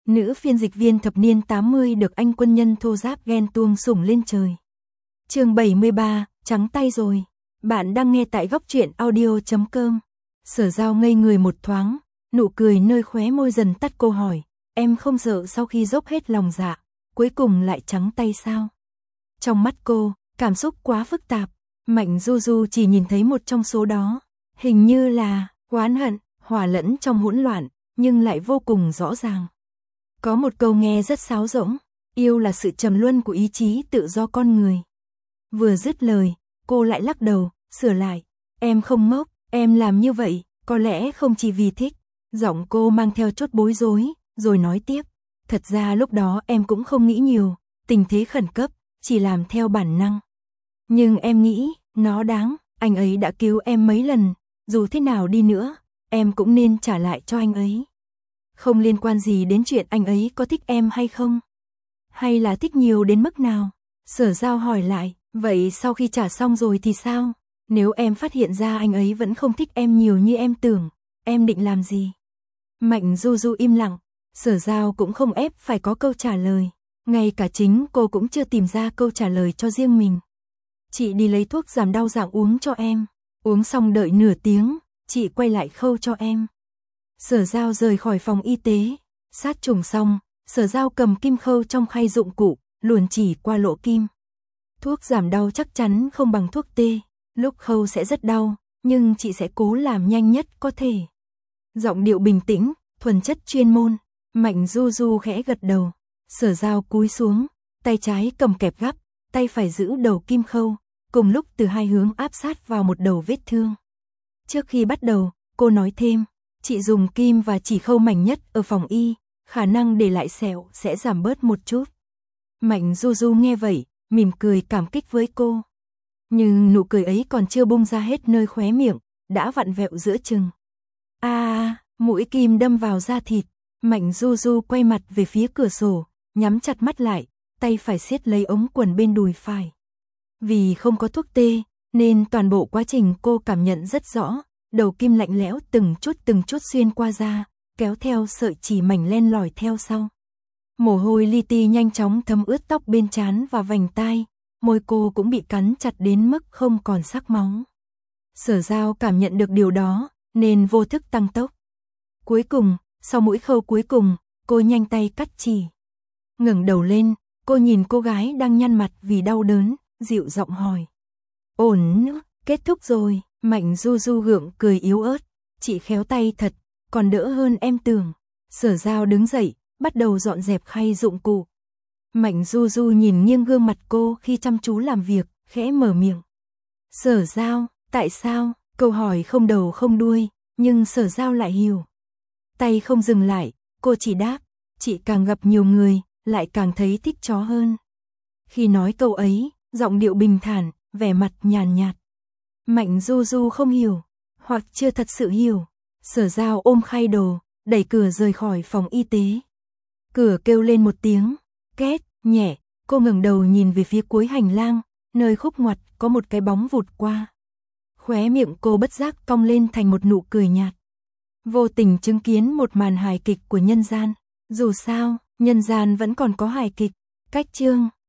Nữ phiên dịch viên thập niên 80 được anh quân nhân thô giáp ghen tuông sủng lên trời. Chương 73, trắng tay rồi. Bạn đang nghe tại góc truyện audio.com. Sở Giao ngây người một thoáng, nụ cười nơi khóe môi dần tắt. Cô hỏi, em không sợ sau khi dốc hết lòng dạ, cuối cùng lại trắng tay sao? Trong mắt cô, cảm xúc quá phức tạp. Mạnh Du Du chỉ nhìn thấy một trong số đó, hình như là oán hận, hòa lẫn trong hỗn loạn, nhưng lại vô cùng rõ ràng. Có một câu nghe rất sáo rỗng, yêu là sự trầm luân của ý chí tự do con người. Vừa dứt lời, cô lại lắc đầu, sửa lại, em không ngốc, em làm như vậy, có lẽ không chỉ vì thích. Giọng cô mang theo chút bối rối, rồi nói tiếp, thật ra lúc đó em cũng không nghĩ nhiều, tình thế khẩn cấp, chỉ làm theo bản năng. Nhưng em nghĩ, nó đáng, anh ấy đã cứu em mấy lần, dù thế nào đi nữa, em cũng nên trả lại cho anh ấy. Không liên quan gì đến chuyện anh ấy có thích em hay không. Hay là thích nhiều đến mức nào? Sở Giao hỏi lại, vậy sau khi trả xong rồi thì sao? Nếu em phát hiện ra anh ấy vẫn không thích em nhiều như em tưởng, em định làm gì? Mạnh Du Du im lặng, Sở Giao cũng không ép phải có câu trả lời. Ngay cả chính cô cũng chưa tìm ra câu trả lời cho riêng mình. Chị đi lấy thuốc giảm đau dạng uống cho em. Uống xong đợi nửa tiếng, chị quay lại khâu cho em. Sở Giao rời khỏi phòng y tế. Sát trùng xong, Sở Giao cầm kim khâu trong khay dụng cụ, luồn chỉ qua lỗ kim. Thuốc giảm đau chắc chắn không bằng thuốc tê. Lúc khâu sẽ rất đau, nhưng chị sẽ cố làm nhanh nhất có thể. Giọng điệu bình tĩnh, thuần chất chuyên môn. Mạnh Du Du khẽ gật đầu. Sở Giao cúi xuống, tay trái cầm kẹp gắp, tay phải giữ đầu kim khâu, cùng lúc từ hai hướng áp sát vào một đầu vết thương. Trước khi bắt đầu, cô nói thêm, chị dùng kim và chỉ khâu mảnh nhất ở phòng y, khả năng để lại sẹo sẽ giảm bớt một chút. Mạnh Du Du nghe vậy, mỉm cười cảm kích với cô. Nhưng nụ cười ấy còn chưa bung ra hết nơi khóe miệng, đã vặn vẹo giữa chừng. Mũi kim đâm vào da thịt. Mạnh Du Du quay mặt về phía cửa sổ, nhắm chặt mắt lại, tay phải siết lấy ống quần bên đùi phải. Vì không có thuốc tê, nên toàn bộ quá trình cô cảm nhận rất rõ, đầu kim lạnh lẽo từng chút xuyên qua da, kéo theo sợi chỉ mảnh len lỏi theo sau. Mồ hôi li ti nhanh chóng thấm ướt tóc bên trán và vành tai, môi cô cũng bị cắn chặt đến mức không còn sắc máu. Sở Giao cảm nhận được điều đó, nên vô thức tăng tốc. Cuối cùng, sau mũi khâu cuối cùng, cô nhanh tay cắt chỉ. Ngẩng đầu lên, cô nhìn cô gái đang nhăn mặt vì đau đớn, dịu giọng hỏi. Ổn, kết thúc rồi. Mạnh Du Du gượng cười yếu ớt. Chị khéo tay thật, còn đỡ hơn em tưởng. Sở Giao đứng dậy, bắt đầu dọn dẹp khay dụng cụ. Mạnh Du Du nhìn nghiêng gương mặt cô khi chăm chú làm việc, khẽ mở miệng. Sở Giao, tại sao? Câu hỏi không đầu không đuôi, nhưng Sở Giao lại hiểu. Tay không dừng lại, cô chỉ đáp, chị càng gặp nhiều người, lại càng thấy thích chó hơn. Khi nói câu ấy, giọng điệu bình thản, vẻ mặt nhàn nhạt. Mạnh Du Du không hiểu, hoặc chưa thật sự hiểu. Sở Giao ôm khay đồ, đẩy cửa rời khỏi phòng y tế. Cửa kêu lên một tiếng, két, nhẹ, cô ngẩng đầu nhìn về phía cuối hành lang, nơi khúc ngoặt có một cái bóng vụt qua. Khóe miệng cô bất giác cong lên thành một nụ cười nhạt. Vô tình chứng kiến một màn hài kịch của nhân gian. Dù sao, nhân gian vẫn còn có hài kịch. Cách chương